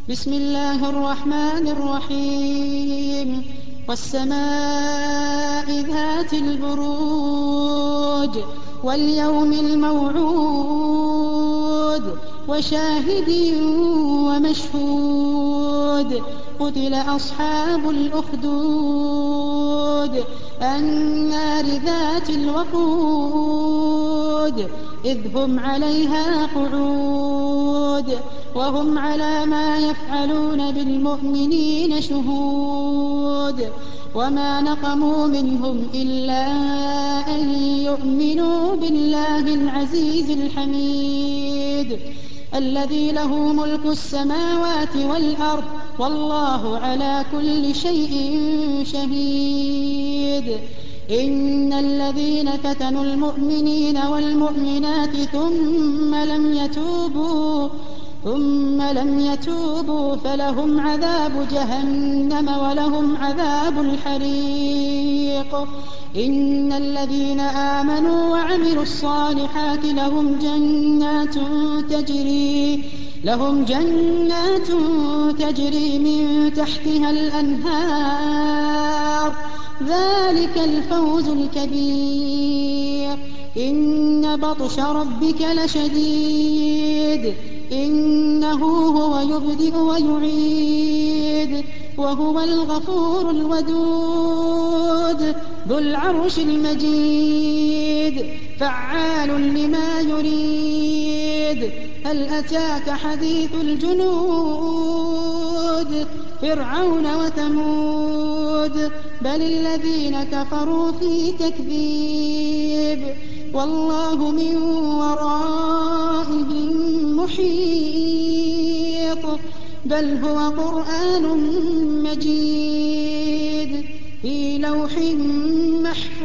بسم الله الرحمن الرحيم والسماء ذات البروج واليوم الموعود وشاهد ومشهود قتل أصحاب الأخدود النار ذات الوقود إذ هم عليها قعود وهم على ما يفعلون بالمؤمنين شهود وما نقموا منهم إلا أن يؤمنوا بالله العزيز الحميد الذي له ملك السماوات والأرض والله على كل شيء شهيد إن الذين فتنوا المؤمنين والمؤمنات ثم لم يتوبوا فلهم عذاب جهنم ولهم عذاب الحريق إن الذين آمنوا وعملوا الصالحات لهم جنات تجري من تحتها الأنهار ذلك الفوز الكبير إن بطش ربك لشديد إنه هو يبدئ ويعيد وهو الغفور الودود ذو العرش المجيد فعال لما يريد هل أتاك حديث الجنود فرعون وثمود بل الذين كفروا في تكذيب والله من ورائهم محيط بل هو قرآن مجيد في لوح محفوظ